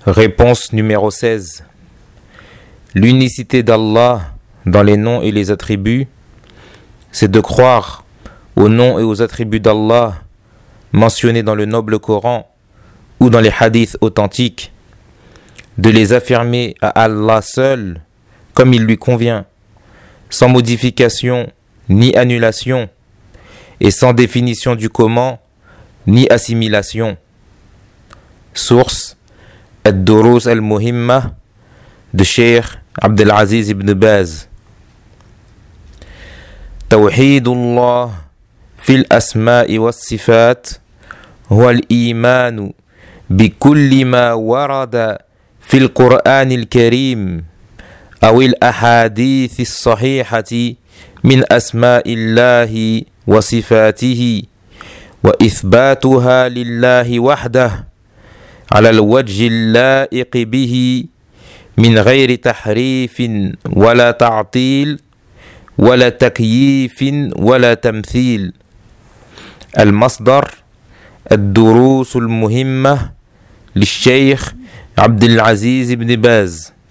Réponse numéro 16. L'unicité d'Allah dans les noms et les attributs, c'est de croire aux noms et aux attributs d'Allah mentionnés dans le noble Coran ou dans les hadiths authentiques, de les affirmer à Allah seul comme il lui convient, sans modification ni annulation et sans définition du comment ni assimilation. Source Ad-Durus al-Muhimma de Cheikh Abdelaziz ibn Baz. توحيد الله في الأسماء والصفات هو الإيمان بكل ما ورد في القرآن الكريم أو الأحاديث الصحيحة من أسماء الله وصفاته وإثباتها لله وحده على الوجه اللائق به من غير تحريف ولا تعطيل ولا تكييف ولا تمثيل. المصدر الدروس المهمة للشيخ عبد العزيز بن باز.